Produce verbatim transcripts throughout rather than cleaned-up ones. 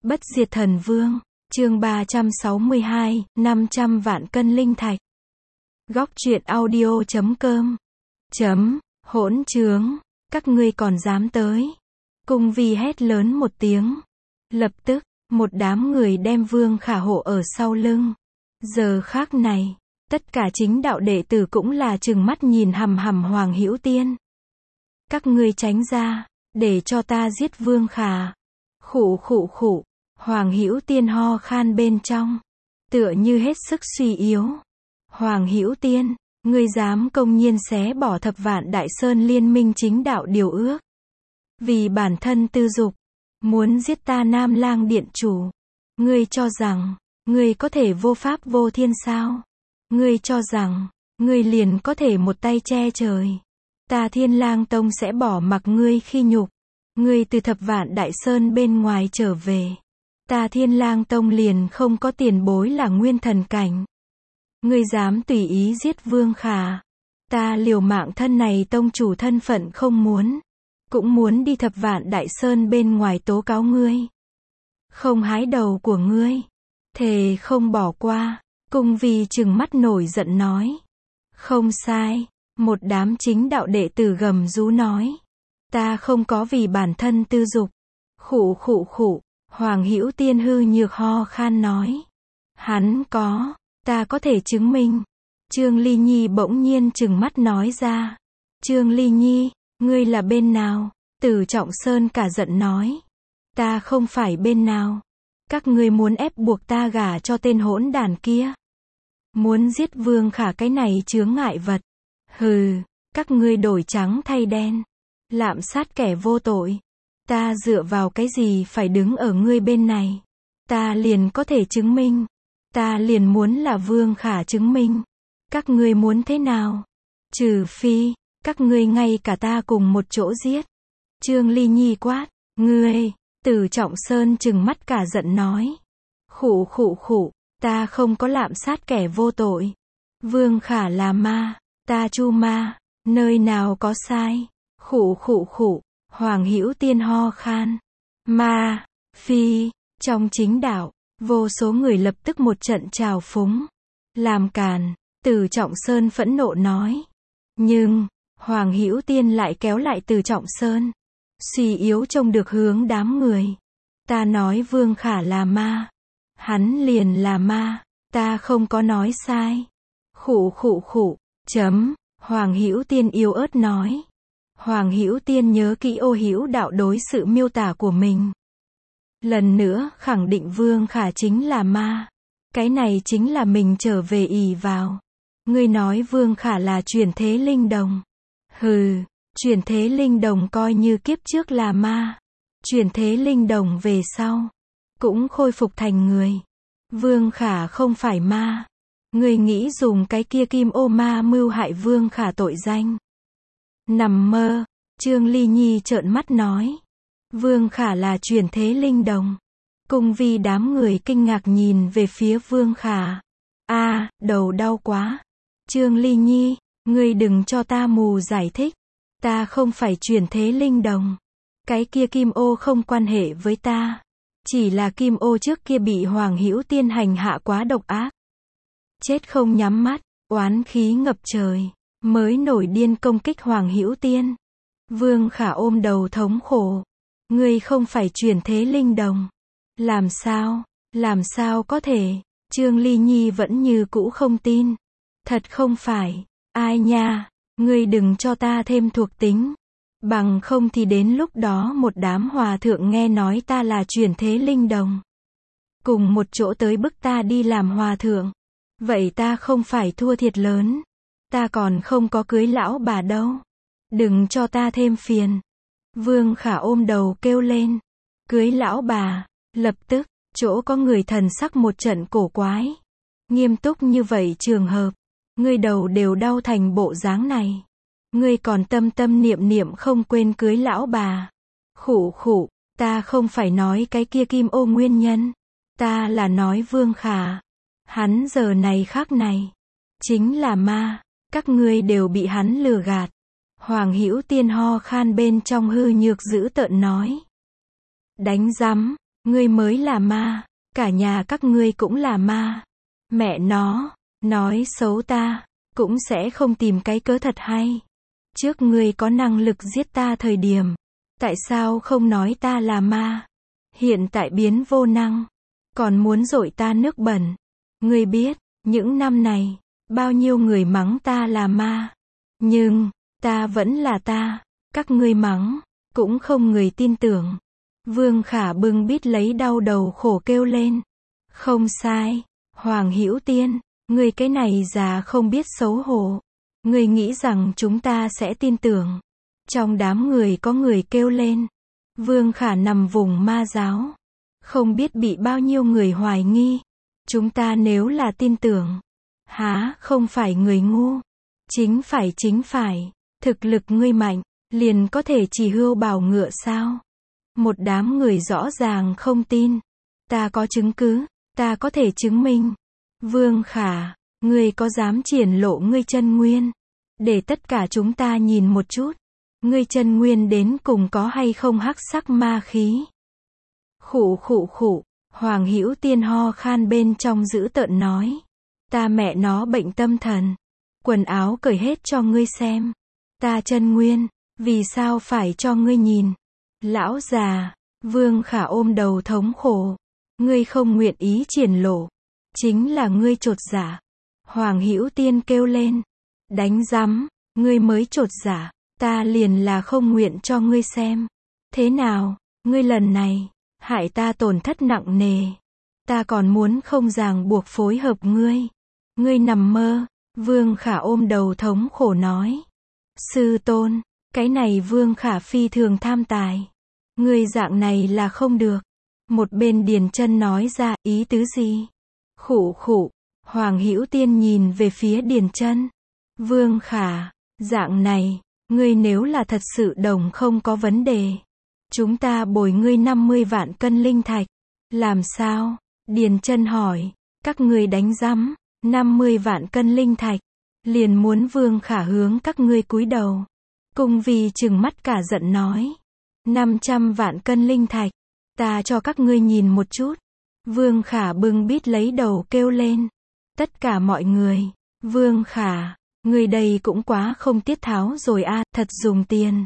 Bất diệt thần vương, chương ba trăm sáu mươi hai, năm trăm vạn cân linh thạch. Góc truyện audio chấm com. Chấm, hỗn trướng, các ngươi còn dám tới. Cung vi hét lớn một tiếng. Lập tức, một đám người đem Vương Khả hộ ở sau lưng. Giờ khác này, tất cả chính đạo đệ tử cũng là trừng mắt nhìn hằm hằm Hoàng Hữu Tiên. Các ngươi tránh ra, để cho ta giết Vương Khả. Khụ khụ khụ, Hoàng Hữu Tiên ho khan bên trong, tựa như hết sức suy yếu. Hoàng Hữu Tiên, ngươi dám công nhiên xé bỏ thập vạn đại sơn liên minh chính đạo điều ước. Vì bản thân tư dục, muốn giết ta Nam Lang điện chủ. Ngươi cho rằng, ngươi có thể vô pháp vô thiên sao? Ngươi cho rằng, ngươi liền có thể một tay che trời. Ta Thiên Lang Tông sẽ bỏ mặc ngươi khi nhục. Ngươi từ thập vạn đại sơn bên ngoài trở về. Ta Thiên Lang Tông liền không có tiền bối là nguyên thần cảnh. Ngươi dám tùy ý giết Vương Khả. Ta liều mạng thân này tông chủ thân phận không muốn. Cũng muốn đi thập vạn đại sơn bên ngoài tố cáo ngươi. Không hái đầu của ngươi. Thề không bỏ qua. Cung vi trừng mắt nổi giận nói. Không sai. Một đám chính đạo đệ tử gầm rú nói. Ta không có vì bản thân tư dục. Khụ khụ khụ. Hoàng Hữu Tiên hư nhược ho khan nói. Hắn có. Ta có thể chứng minh. Trương Ly Nhi bỗng nhiên trừng mắt nói ra. Trương Ly Nhi, ngươi là bên nào? Từ Trọng Sơn cả giận nói. Ta không phải bên nào. Các ngươi muốn ép buộc ta gả cho tên hỗn đàn kia. Muốn giết Vương Khả cái này chướng ngại vật. Hừ, các ngươi đổi trắng thay đen. Lạm sát kẻ vô tội. Ta dựa vào cái gì phải đứng ở ngươi bên này? Ta liền có thể chứng minh. Ta liền muốn là Vương Khả chứng minh. Các ngươi muốn thế nào? Trừ phi, các ngươi ngay cả ta cùng một chỗ giết. Trương Ly Nhi quát, ngươi, Từ Trọng Sơn trừng mắt cả giận nói. Khụ khụ khụ, ta không có lạm sát kẻ vô tội. Vương Khả là ma, ta Chu ma, nơi nào có sai? Khụ khụ khụ, Hoàng Hữu Tiên ho khan. Ma, phi, trong chính đạo, vô số người lập tức một trận trào phúng. Làm càn, Từ Trọng Sơn phẫn nộ nói. Nhưng, Hoàng Hữu Tiên lại kéo lại Từ Trọng Sơn. Suy yếu trông được hướng đám người. Ta nói Vương Khả là ma. Hắn liền là ma. Ta không có nói sai. Khụ khụ khụ, chấm, Hoàng Hữu Tiên yếu ớt nói. Hoàng Hữu Tiên nhớ kỹ Ô Hữu đạo đối sự miêu tả của mình. Lần nữa khẳng định Vương Khả chính là ma. Cái này chính là mình trở về ỷ vào. Ngươi nói Vương Khả là chuyển thế linh đồng. Hừ, chuyển thế linh đồng coi như kiếp trước là ma. Chuyển thế linh đồng về sau, cũng khôi phục thành người. Vương Khả không phải ma. Ngươi nghĩ dùng cái kia kim ô ma mưu hại Vương Khả tội danh. Nằm mơ, Trương Ly Nhi trợn mắt nói. Vương Khả là chuyển thế linh đồng. Cung vi đám người kinh ngạc nhìn về phía Vương Khả. A, à, đầu đau quá. Trương Ly Nhi, ngươi đừng cho ta mù giải thích. Ta không phải chuyển thế linh đồng. Cái kia kim ô không quan hệ với ta. Chỉ là kim ô trước kia bị Hoàng Hữu Tiên hành hạ quá độc ác. Chết không nhắm mắt, oán khí ngập trời. Mới nổi điên công kích Hoàng Hữu Tiên. Vương Khả ôm đầu thống khổ. Ngươi không phải chuyển thế linh đồng. Làm sao, làm sao có thể? Trương Ly Nhi vẫn như cũ không tin. Thật không phải, ai nha, ngươi đừng cho ta thêm thuộc tính. Bằng không thì đến lúc đó một đám hòa thượng nghe nói ta là chuyển thế linh đồng. Cùng một chỗ tới bức ta đi làm hòa thượng. Vậy ta không phải thua thiệt lớn. Ta còn không có cưới lão bà đâu. Đừng cho ta thêm phiền. Vương Khả ôm đầu kêu lên. Cưới lão bà. Lập tức, chỗ có người thần sắc một trận cổ quái. Nghiêm túc như vậy trường hợp. Ngươi đầu đều đau thành bộ dáng này. Ngươi còn tâm tâm niệm niệm không quên cưới lão bà. Khụ khụ, ta không phải nói cái kia kim ô nguyên nhân. Ta là nói Vương Khả. Hắn giờ này khác này. Chính là ma. Các ngươi đều bị hắn lừa gạt. Hoàng Hữu Tiên ho khan bên trong hư nhược dữ tợn nói. Đánh rắm, Ngươi mới là ma, cả nhà các ngươi cũng là ma. Mẹ nó, nói xấu ta, cũng sẽ không tìm cái cớ thật hay. Trước ngươi có năng lực giết ta thời điểm, tại sao không nói ta là ma? Hiện tại biến vô năng, còn muốn dội ta nước bẩn. Ngươi biết, những năm này, bao nhiêu người mắng ta là ma. Nhưng, ta vẫn là ta, các ngươi mắng, cũng không người tin tưởng. Vương Khả bưng bít lấy đau đầu khổ kêu lên. Không sai, Hoàng Hữu Tiên, ngươi cái này già không biết xấu hổ. Ngươi nghĩ rằng chúng ta sẽ tin tưởng. Trong đám người có người kêu lên. Vương Khả nằm vùng ma giáo. Không biết bị bao nhiêu người hoài nghi. Chúng ta nếu là tin tưởng. Há, không phải người ngu. Chính phải chính phải. Thực lực ngươi mạnh, liền có thể chỉ hươu bảo ngựa sao? Một đám người rõ ràng không tin. Ta có chứng cứ, ta có thể chứng minh. Vương Khả, ngươi có dám triển lộ ngươi chân nguyên? Để tất cả chúng ta nhìn một chút. Ngươi chân nguyên đến cùng có hay không hắc sắc ma khí? Khụ khụ khụ, Hoàng Hữu Tiên ho khan bên trong dữ tợn nói. Ta mẹ nó bệnh tâm thần. Quần áo cởi hết cho ngươi xem. Ta chân nguyên, vì sao phải cho ngươi nhìn? Lão già, Vương Khả ôm đầu thống khổ. Ngươi không nguyện ý triển lộ. Chính là ngươi chột dạ. Hoàng Hữu Tiên kêu lên. Đánh rắm, ngươi mới chột dạ. Ta liền là không nguyện cho ngươi xem. Thế nào, ngươi lần này, hại ta tổn thất nặng nề. Ta còn muốn không ràng buộc phối hợp ngươi. Ngươi nằm mơ, Vương Khả ôm đầu thống khổ nói. Sư tôn, cái này Vương Khả phi thường tham tài. Ngươi dạng này là không được. Một bên Điền Chân nói ra, ý tứ gì? Khụ khụ, Hoàng Hữu Tiên nhìn về phía Điền Chân. Vương Khả, dạng này, ngươi nếu là thật sự đồng không có vấn đề. Chúng ta bồi ngươi năm mươi vạn cân linh thạch. Làm sao? Điền Chân hỏi. Các ngươi đánh rắm, năm mươi vạn cân linh thạch. Liền muốn Vương Khả hướng các ngươi cúi đầu. Cung Vi trừng mắt cả giận nói. năm trăm vạn cân linh thạch. Ta cho các ngươi nhìn một chút. Vương Khả bưng bít lấy đầu kêu lên. Tất cả mọi người. Vương Khả, người đây cũng quá không tiết tháo rồi a, à, thật dùng tiền.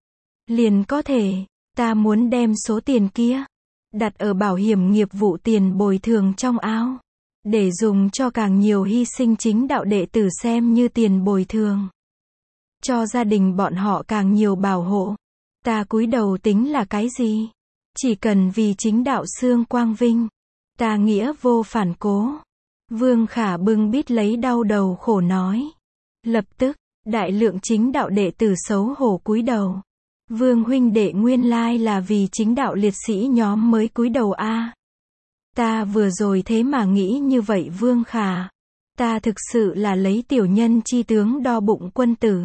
Liền có thể, ta muốn đem số tiền kia, đặt ở bảo hiểm nghiệp vụ tiền bồi thường trong áo. Để dùng cho càng nhiều hy sinh chính đạo đệ tử xem như tiền bồi thường. Cho gia đình bọn họ càng nhiều bảo hộ. Ta cúi đầu tính là cái gì? Chỉ cần vì chính đạo xương quang vinh. Ta nghĩa vô phản cố. Vương Khả bưng bít lấy đau đầu khổ nói. Lập tức, đại lượng chính đạo đệ tử xấu hổ cúi đầu. Vương huynh đệ nguyên lai là vì chính đạo liệt sĩ nhóm mới cúi đầu a. À. Ta vừa rồi thế mà nghĩ như vậy Vương Khả. Ta thực sự là lấy tiểu nhân chi tướng đo bụng quân tử.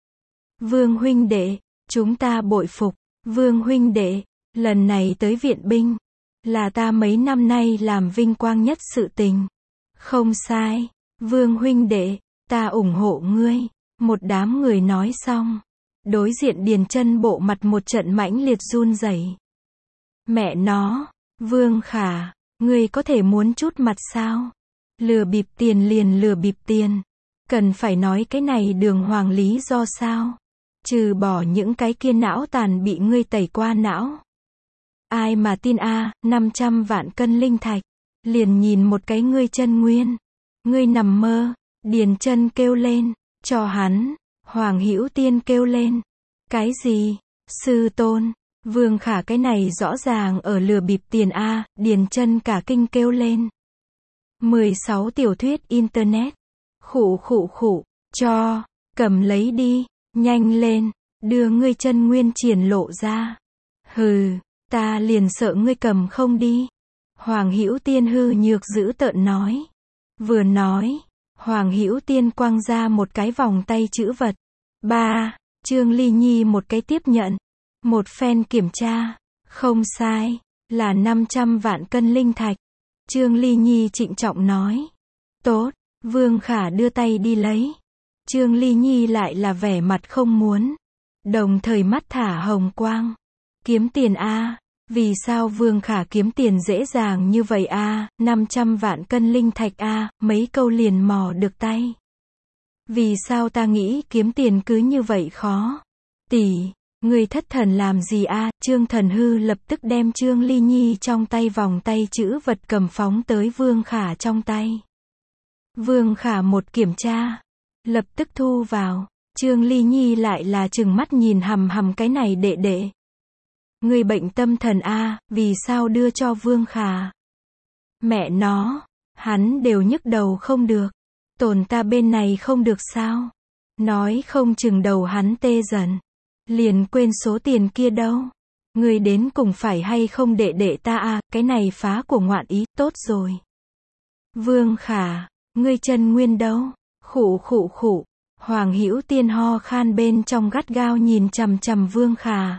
Vương huynh đệ, chúng ta bội phục. Vương huynh đệ, lần này tới viện binh, là ta mấy năm nay làm vinh quang nhất sự tình. Không sai, Vương huynh đệ, ta ủng hộ ngươi. Một đám người nói xong. Đối diện Điền Chân bộ mặt một trận mãnh liệt run rẩy. Mẹ nó, Vương Khả, ngươi có thể muốn chút mặt sao? Lừa bịp tiền liền lừa bịp tiền. Cần phải nói cái này đường hoàng lý do sao? Trừ bỏ những cái kia não tàn bị ngươi tẩy qua não. Ai mà tin a, à, năm trăm vạn cân linh thạch. Liền nhìn một cái ngươi chân nguyên. Ngươi nằm mơ. Điền Chân kêu lên. Cho hắn. Hoàng Hữu Tiên kêu lên. Cái gì? Sư tôn. Vương Khả cái này rõ ràng ở lừa bịp tiền a, à, Điền Chân cả kinh kêu lên. mười sáu tiểu thuyết internet. Khụ khụ khụ. Cho. Cầm lấy đi. Nhanh lên. Đưa ngươi chân nguyên triển lộ ra. Hừ. Ta liền sợ ngươi cầm không đi. Hoàng Hữu Tiên hư nhược dữ tợn nói. Vừa nói, Hoàng Hữu Tiên quăng ra một cái vòng tay chữ vật. Ba, Trương Ly Nhi một cái tiếp nhận. Một phen kiểm tra. Không sai, là năm trăm vạn cân linh thạch. Trương Ly Nhi trịnh trọng nói. Tốt, Vương Khả đưa tay đi lấy. Trương Ly Nhi lại là vẻ mặt không muốn. Đồng thời mắt thả hồng quang. Kiếm tiền a. Vì sao Vương Khả kiếm tiền dễ dàng như vậy a, năm trăm vạn cân linh thạch a, mấy câu liền mò được tay. Vì sao ta nghĩ kiếm tiền cứ như vậy khó? Tỷ, người thất thần làm gì a? Trương Thần Hư lập tức đem Trương Ly Nhi trong tay vòng tay chữ vật cầm phóng tới Vương Khả trong tay. Vương Khả một kiểm tra, lập tức thu vào. Trương Ly Nhi lại là trừng mắt nhìn hằm hằm cái này đệ đệ. Người bệnh tâm thần a, vì sao đưa cho Vương Khả? Mẹ nó, hắn đều nhức đầu không được. Tồn ta bên này không được sao? Nói không chừng đầu hắn tê dần. Liền quên số tiền kia đâu. Người đến cùng phải hay không đệ đệ ta a, cái này phá của ngoạn ý, tốt rồi. Vương Khả, ngươi chân nguyên đâu? Khụ khụ khụ. Hoàng Hữu Tiên ho khan bên trong gắt gao nhìn chằm chằm Vương Khả.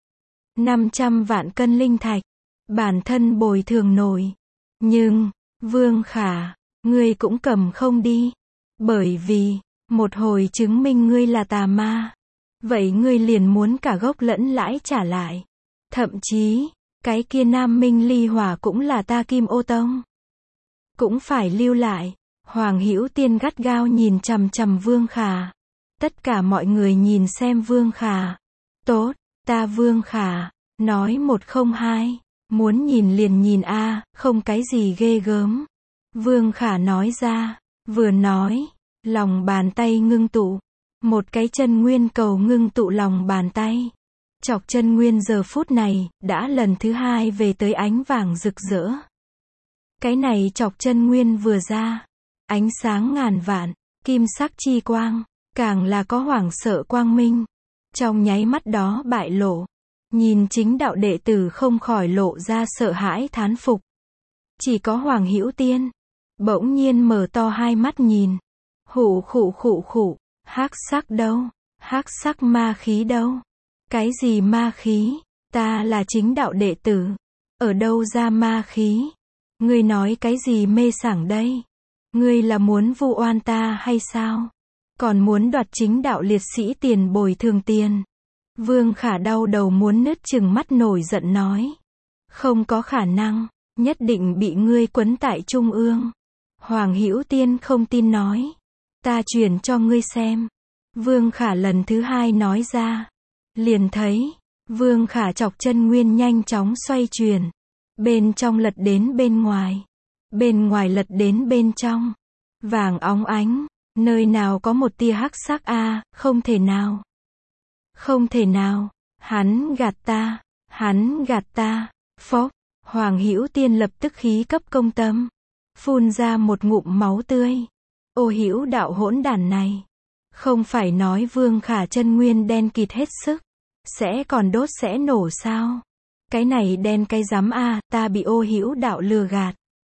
năm trăm vạn cân linh thạch, bản thân bồi thường nổi. Nhưng, Vương Khả, ngươi cũng cầm không đi. Bởi vì, một hồi chứng minh ngươi là tà ma. Vậy ngươi liền muốn cả gốc lẫn lãi trả lại. Thậm chí, cái kia Nam Minh Ly Hỏa cũng là ta Kim Ô Tông. Cũng phải lưu lại. Hoàng Hữu Tiên gắt gao nhìn chằm chằm Vương Khả. Tất cả mọi người nhìn xem Vương Khả. Tốt, ta Vương Khả, nói một không hai, muốn nhìn liền nhìn a, không cái gì ghê gớm. Vương Khả nói ra, vừa nói, lòng bàn tay ngưng tụ. Một cái chân nguyên cầu ngưng tụ lòng bàn tay. Chọc chân nguyên giờ phút này, đã lần thứ hai về tới ánh vàng rực rỡ. Cái này chọc chân nguyên vừa ra. Ánh sáng ngàn vạn, kim sắc chi quang, càng là có hoảng sợ quang minh. Trong nháy mắt đó bại lộ. Nhìn chính đạo đệ tử không khỏi lộ ra sợ hãi thán phục. Chỉ có Hoàng Hữu Tiên. Bỗng nhiên mở to hai mắt nhìn. Hủ khụ khụ khụ. Hắc sắc đâu? Hắc sắc ma khí đâu? Cái gì ma khí? Ta là chính đạo đệ tử. Ở đâu ra ma khí? Ngươi nói cái gì mê sảng đây? Ngươi là muốn vu oan ta hay sao? Còn muốn đoạt chính đạo liệt sĩ tiền bồi thường tiền. Vương Khả đau đầu muốn nứt chừng mắt nổi giận nói. Không có khả năng, nhất định bị ngươi quấn tại trung ương. Hoàng Hữu Tiên không tin nói. Ta truyền cho ngươi xem. Vương Khả lần thứ hai nói ra. Liền thấy, Vương Khả chọc chân nguyên nhanh chóng xoay chuyển. Bên trong lật đến bên ngoài. Bên ngoài lật đến bên trong. Vàng óng ánh. Nơi nào có một tia hắc sắc a, không thể nào. Không thể nào. Hắn gạt ta. Hắn gạt ta. Phốc. Hoàng Hữu Tiên lập tức khí cấp công tâm. Phun ra một ngụm máu tươi. Ô Hữu đạo hỗn đản này. Không phải nói Vương Khả chân nguyên đen kịt hết sức. Sẽ còn đốt sẽ nổ sao? Cái này đen cái rắm a, ta bị Ô Hữu đạo lừa gạt.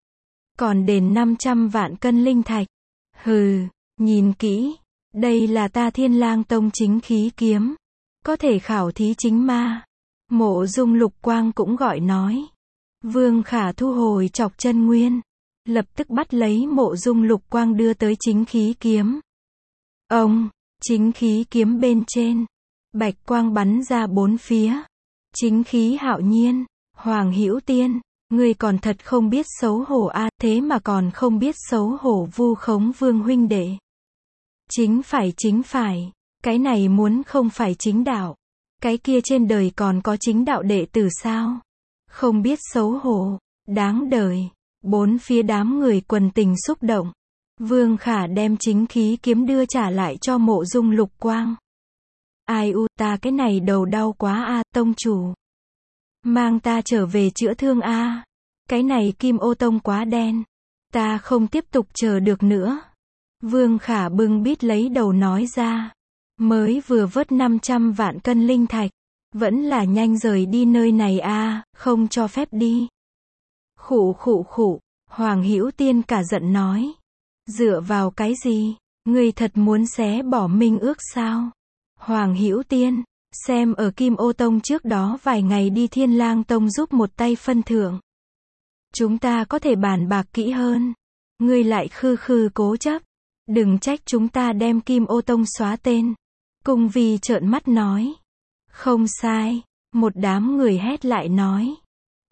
Còn đền năm trăm vạn cân linh thạch. Hừ, nhìn kỹ. Đây là ta Thiên Lang Tông chính khí kiếm. Có thể khảo thí chính ma. Mộ Dung Lục Quang cũng gọi nói. Vương Khả thu hồi chọc chân nguyên. Lập tức bắt lấy Mộ Dung Lục Quang đưa tới chính khí kiếm. Ông, chính khí kiếm bên trên. Bạch quang bắn ra bốn phía. Chính khí hạo nhiên. Hoàng Hữu Tiên, ngươi còn thật không biết xấu hổ a, thế mà còn không biết xấu hổ vu khống Vương huynh đệ. Chính phải chính phải, cái này muốn không phải chính đạo. Cái kia trên đời còn có chính đạo đệ tử sao? Không biết xấu hổ, đáng đời. Bốn phía đám người quần tình xúc động. Vương Khả đem chính khí kiếm đưa trả lại cho Mộ Dung Lục Quang. Ai u, ta cái này đầu đau quá a, tông chủ. Mang ta trở về chữa thương a. Cái này Kim Ô Tông quá đen. Ta không tiếp tục chờ được nữa. Vương Khả bưng bít lấy đầu nói ra. Mới vừa vớt năm trăm vạn cân linh thạch. Vẫn là nhanh rời đi nơi này a, không cho phép đi. Khụ khụ khụ. Hoàng Hữu Tiên cả giận nói. Dựa vào cái gì? Ngươi thật muốn xé bỏ minh ước sao? Hoàng Hữu Tiên, xem ở Kim Ô Tông trước đó vài ngày đi Thiên Lang Tông giúp một tay phân thưởng. Chúng ta có thể bàn bạc kỹ hơn. Ngươi lại khư khư cố chấp. Đừng trách chúng ta đem Kim Ô Tông xóa tên. Cung Vi trợn mắt nói. Không sai. Một đám người hét lại nói.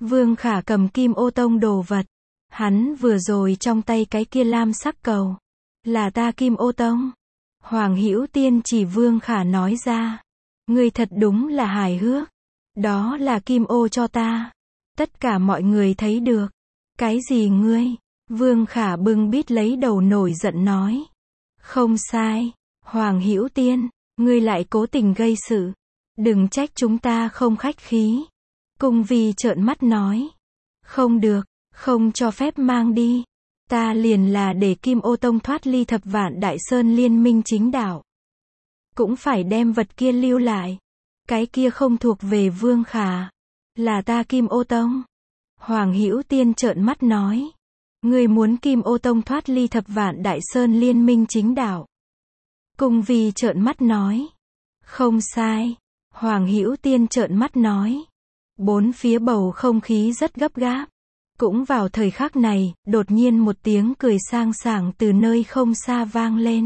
Vương Khả cầm Kim Ô Tông đồ vật. Hắn vừa rồi trong tay cái kia lam sắc cầu. Là ta Kim Ô Tông. Hoàng Hữu Tiên chỉ Vương Khả nói ra. Ngươi thật đúng là hài hước. Đó là Kim Ô cho ta. Tất cả mọi người thấy được. Cái gì ngươi? Vương Khả bưng bít lấy đầu nổi giận nói. Không sai. Hoàng Hữu Tiên, ngươi lại cố tình gây sự. Đừng trách chúng ta không khách khí. Cung Vi trợn mắt nói. Không được, không cho phép mang đi. Ta liền là để Kim Ô Tông thoát ly thập vạn Đại Sơn liên minh chính đạo. Cũng phải đem vật kia lưu lại. Cái kia không thuộc về Vương Khả. Là ta Kim Ô Tông. Hoàng Hữu Tiên trợn mắt nói. Ngươi muốn Kim Ô Tông thoát ly thập vạn Đại Sơn liên minh chính đạo. Cung Vi trợn mắt nói. Không sai. Hoàng Hữu Tiên trợn mắt nói. Bốn phía bầu không khí rất gấp gáp. Cũng vào thời khắc này, đột nhiên một tiếng cười sang sảng từ nơi không xa vang lên.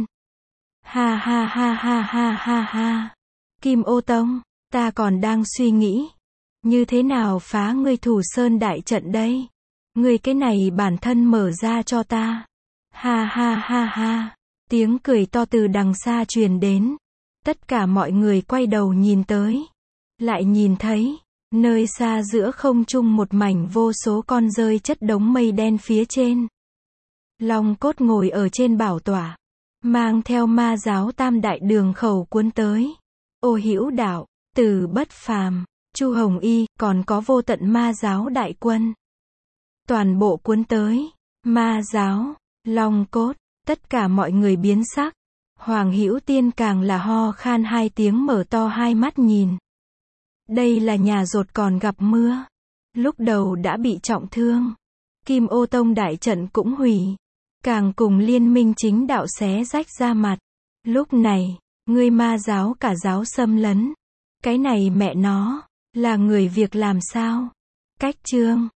Ha ha ha ha ha ha ha. Kim Ô Tông, ta còn đang suy nghĩ. Như thế nào phá ngươi Thủ Sơn đại trận đây? Ngươi cái này bản thân mở ra cho ta. Ha ha ha ha. Tiếng cười to từ đằng xa truyền đến. Tất cả mọi người quay đầu nhìn tới. Lại nhìn thấy. Nơi xa giữa không trung một mảnh vô số con rơi chất đống mây đen phía trên. Long Cốt ngồi ở trên bảo tọa. Mang theo ma giáo tam đại đường khẩu cuốn tới. Ô Hữu Đạo, Từ Bất Phàm, Chu Hồng Y, còn có vô tận ma giáo đại quân. Toàn bộ cuốn tới. Ma giáo, Long Cốt, tất cả mọi người biến sắc. Hoàng Hữu Tiên càng là ho khan hai tiếng mở to hai mắt nhìn. Đây là nhà rột còn gặp mưa. Lúc đầu đã bị trọng thương. Kim Ô Tông đại trận cũng hủy. Càng cùng liên minh chính đạo xé rách ra mặt. Lúc này, ngươi ma giáo cả giáo xâm lấn. Cái này mẹ nó, là người việc làm sao? Cách chương